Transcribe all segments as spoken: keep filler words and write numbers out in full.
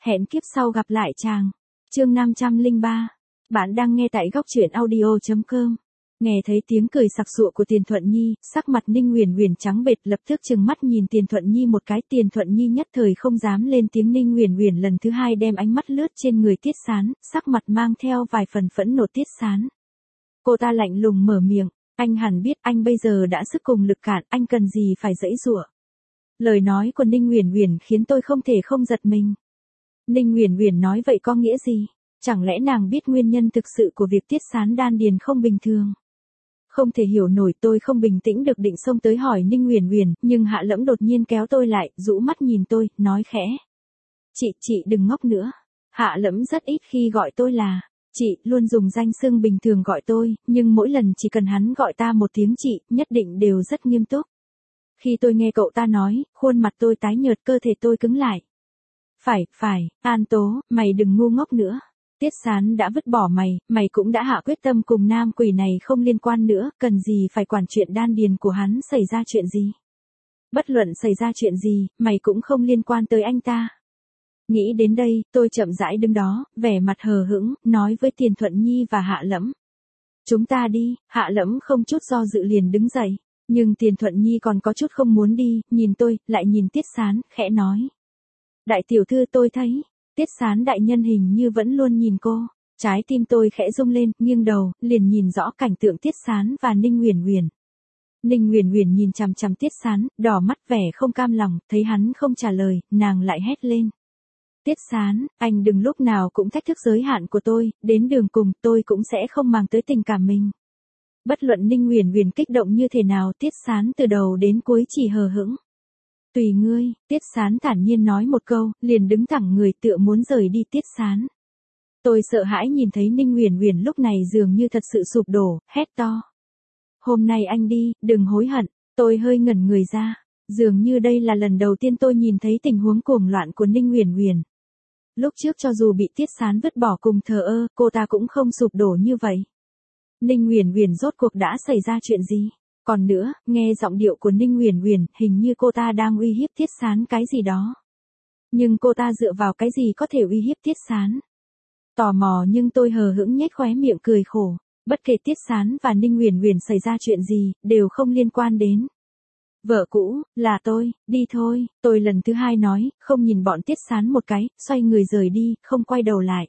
Hẹn kiếp sau gặp lại chàng. Chương năm trăm lẻ ba. Bạn đang nghe tại góc truyện audio chấm com. Nghe thấy tiếng cười sặc sụa của Tiền Thuận Nhi, sắc mặt Ninh Uyển Uyển trắng bệch, lập tức trừng mắt nhìn Tiền Thuận Nhi một cái. Tiền Thuận Nhi nhất thời không dám lên tiếng. Ninh Uyển Uyển lần thứ hai đem ánh mắt lướt trên người Tiết Sán, sắc mặt mang theo vài phần phẫn nộ. Tiết Sán. Cô ta lạnh lùng mở miệng, anh hẳn biết anh bây giờ đã sức cùng lực cạn, anh cần gì phải giãy giụa. Lời nói của Ninh Uyển Uyển khiến tôi không thể không giật mình. Ninh Uyển Uyển nói vậy có nghĩa gì? Chẳng lẽ nàng biết nguyên nhân thực sự của việc Tiết Sán đan điền không bình thường? Không thể hiểu nổi, tôi không bình tĩnh được định xông tới hỏi Ninh Uyển Uyển, nhưng Hạ Lẫm đột nhiên kéo tôi lại, rũ mắt nhìn tôi, nói khẽ. Chị, chị đừng ngốc nữa. Hạ Lẫm rất ít khi gọi tôi là chị, luôn dùng danh xưng bình thường gọi tôi, nhưng mỗi lần chỉ cần hắn gọi ta một tiếng chị, nhất định đều rất nghiêm túc. Khi tôi nghe cậu ta nói, khuôn mặt tôi tái nhợt, cơ thể tôi cứng lại. Phải, phải, An Tố, mày đừng ngu ngốc nữa. Tiết Sán đã vứt bỏ mày, mày cũng đã hạ quyết tâm cùng nam quỷ này không liên quan nữa, cần gì phải quản chuyện đan điền của hắn xảy ra chuyện gì. Bất luận xảy ra chuyện gì, mày cũng không liên quan tới anh ta. Nghĩ đến đây, tôi chậm rãi đứng đó, vẻ mặt hờ hững, nói với Tiền Thuận Nhi và Hạ Lẫm. Chúng ta đi. Hạ Lẫm không chút do dự liền đứng dậy, nhưng Tiền Thuận Nhi còn có chút không muốn đi, nhìn tôi, lại nhìn Tiết Sán, khẽ nói. Đại tiểu thư, tôi thấy, Tiết Sán đại nhân hình như vẫn luôn nhìn cô. Trái tim tôi khẽ rung lên, nghiêng đầu, liền nhìn rõ cảnh tượng Tiết Sán và Ninh Uyển Uyển. Ninh Uyển Uyển nhìn chằm chằm Tiết Sán, đỏ mắt vẻ không cam lòng, thấy hắn không trả lời, nàng lại hét lên. Tiết Sán, anh đừng lúc nào cũng thách thức giới hạn của tôi, đến đường cùng tôi cũng sẽ không mang tới tình cảm mình. Bất luận Ninh Uyển Uyển kích động như thế nào, Tiết Sán từ đầu đến cuối chỉ hờ hững. Tùy ngươi. Tiết Sán thản nhiên nói một câu, liền đứng thẳng người tựa muốn rời đi. Tiết Sán. Tôi sợ hãi nhìn thấy Ninh Uyển Uyển lúc này dường như thật sự sụp đổ, hét to. Hôm nay anh đi, đừng hối hận. Tôi hơi ngẩn người ra, dường như đây là lần đầu tiên tôi nhìn thấy tình huống cuồng loạn của Ninh Uyển Uyển. Lúc trước cho dù bị Tiết Sán vứt bỏ cùng thờ ơ, cô ta cũng không sụp đổ như vậy. Ninh Uyển Uyển rốt cuộc đã xảy ra chuyện gì? Còn nữa, nghe giọng điệu của Ninh Uyển Uyển, hình như cô ta đang uy hiếp Tiết Sán cái gì đó. Nhưng cô ta dựa vào cái gì có thể uy hiếp Tiết Sán? Tò mò nhưng tôi hờ hững nhếch khóe miệng cười khổ. Bất kể Tiết Sán và Ninh Uyển Uyển xảy ra chuyện gì, đều không liên quan đến vợ cũ, là tôi. Đi thôi. Tôi lần thứ hai nói, không nhìn bọn Tiết Sán một cái, xoay người rời đi, không quay đầu lại.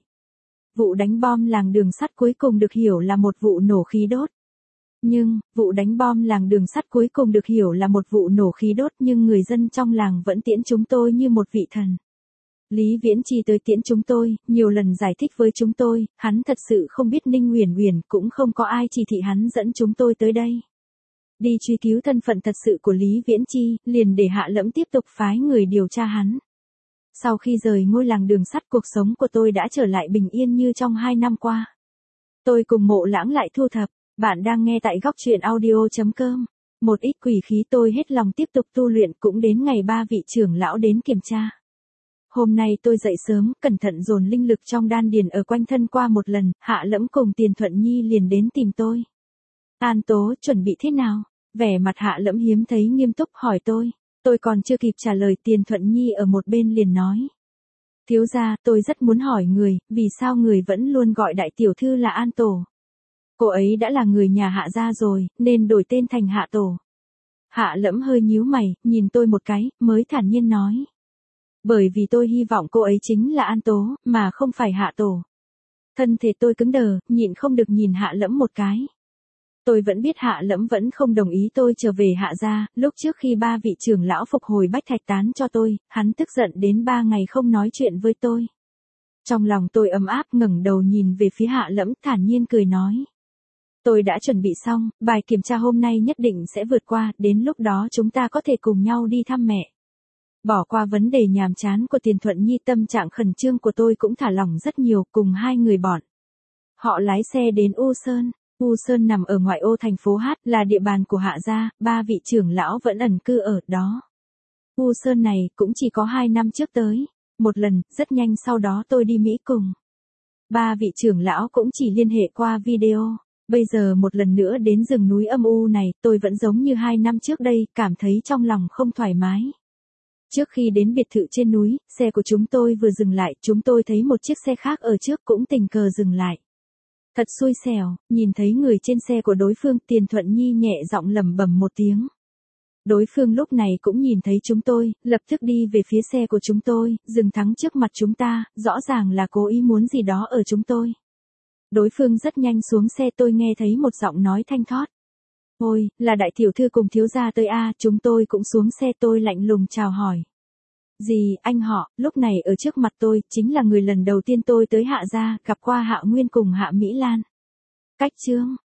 Vụ đánh bom làng đường sắt cuối cùng được hiểu là một vụ nổ khí đốt. Nhưng, vụ đánh bom làng đường sắt cuối cùng được hiểu là một vụ nổ khí đốt, nhưng người dân trong làng vẫn tiễn chúng tôi như một vị thần. Lý Viễn Chi tới tiễn chúng tôi, nhiều lần giải thích với chúng tôi, hắn thật sự không biết Ninh Uyển Uyển, cũng không có ai chỉ thị hắn dẫn chúng tôi tới đây. Đi truy cứu thân phận thật sự của Lý Viễn Chi, liền để Hạ Lẫm tiếp tục phái người điều tra hắn. Sau khi rời ngôi làng đường sắt, cuộc sống của tôi đã trở lại bình yên như trong hai năm qua. Tôi cùng Mộ Lãng lại thu thập. Bạn đang nghe tại góc truyện audio chấm com. Một ít quỷ khí, tôi hết lòng tiếp tục tu luyện. Cũng đến ngày ba vị trưởng lão đến kiểm tra. Hôm nay tôi dậy sớm, cẩn thận dồn linh lực trong đan điền ở quanh thân qua một lần. Hạ Lẫm cùng Tiền Thuận Nhi liền đến tìm tôi. An Tố, chuẩn bị thế nào? Vẻ mặt Hạ Lẫm hiếm thấy nghiêm túc hỏi tôi. Tôi còn chưa kịp trả lời, Tiền Thuận Nhi ở một bên liền nói. Thiếu gia, tôi rất muốn hỏi người, vì sao người vẫn luôn gọi đại tiểu thư là An Tổ? Cô ấy đã là người nhà Hạ gia rồi, nên đổi tên thành Hạ Tổ. Hạ Lẫm hơi nhíu mày, nhìn tôi một cái, mới thản nhiên nói. Bởi vì tôi hy vọng cô ấy chính là An Tố, mà không phải Hạ Tổ. Thân thể tôi cứng đờ, nhịn không được nhìn Hạ Lẫm một cái. Tôi vẫn biết Hạ Lẫm vẫn không đồng ý tôi trở về Hạ gia, lúc trước khi ba vị trưởng lão phục hồi bách thạch tán cho tôi, hắn tức giận đến ba ngày không nói chuyện với tôi. Trong lòng tôi ấm áp, ngẩng đầu nhìn về phía Hạ Lẫm, thản nhiên cười nói. Tôi đã chuẩn bị xong, bài kiểm tra hôm nay nhất định sẽ vượt qua, đến lúc đó chúng ta có thể cùng nhau đi thăm mẹ. Bỏ qua vấn đề nhàm chán của Tiền Thuận Nhi, tâm trạng khẩn trương của tôi cũng thả lỏng rất nhiều, cùng hai người bọn. Họ lái xe đến U Sơn. U Sơn nằm ở ngoại ô thành phố H, là địa bàn của Hạ gia, ba vị trưởng lão vẫn ẩn cư ở đó. U Sơn này cũng chỉ có hai năm trước tới. Một lần, rất nhanh sau đó tôi đi Mỹ cùng. Ba vị trưởng lão cũng chỉ liên hệ qua video. Bây giờ một lần nữa đến rừng núi âm u này, tôi vẫn giống như hai năm trước đây, cảm thấy trong lòng không thoải mái. Trước khi đến biệt thự trên núi, xe của chúng tôi vừa dừng lại, chúng tôi thấy một chiếc xe khác ở trước cũng tình cờ dừng lại. Thật xui xẻo, nhìn thấy người trên xe của đối phương, Tiền Thuận Nhi nhẹ giọng lẩm bẩm một tiếng. Đối phương lúc này cũng nhìn thấy chúng tôi, lập tức đi về phía xe của chúng tôi, dừng thẳng trước mặt chúng ta, rõ ràng là cố ý muốn gì đó ở chúng tôi. Đối phương rất nhanh xuống xe, tôi nghe thấy một giọng nói thanh thót. Ôi, là đại tiểu thư cùng thiếu gia tới a. Chúng tôi cũng xuống xe, tôi lạnh lùng chào hỏi. Gì, anh họ, lúc này ở trước mặt tôi, chính là người lần đầu tiên tôi tới Hạ gia, gặp qua Hạ Nguyên cùng Hạ Mỹ Lan. Cách chương,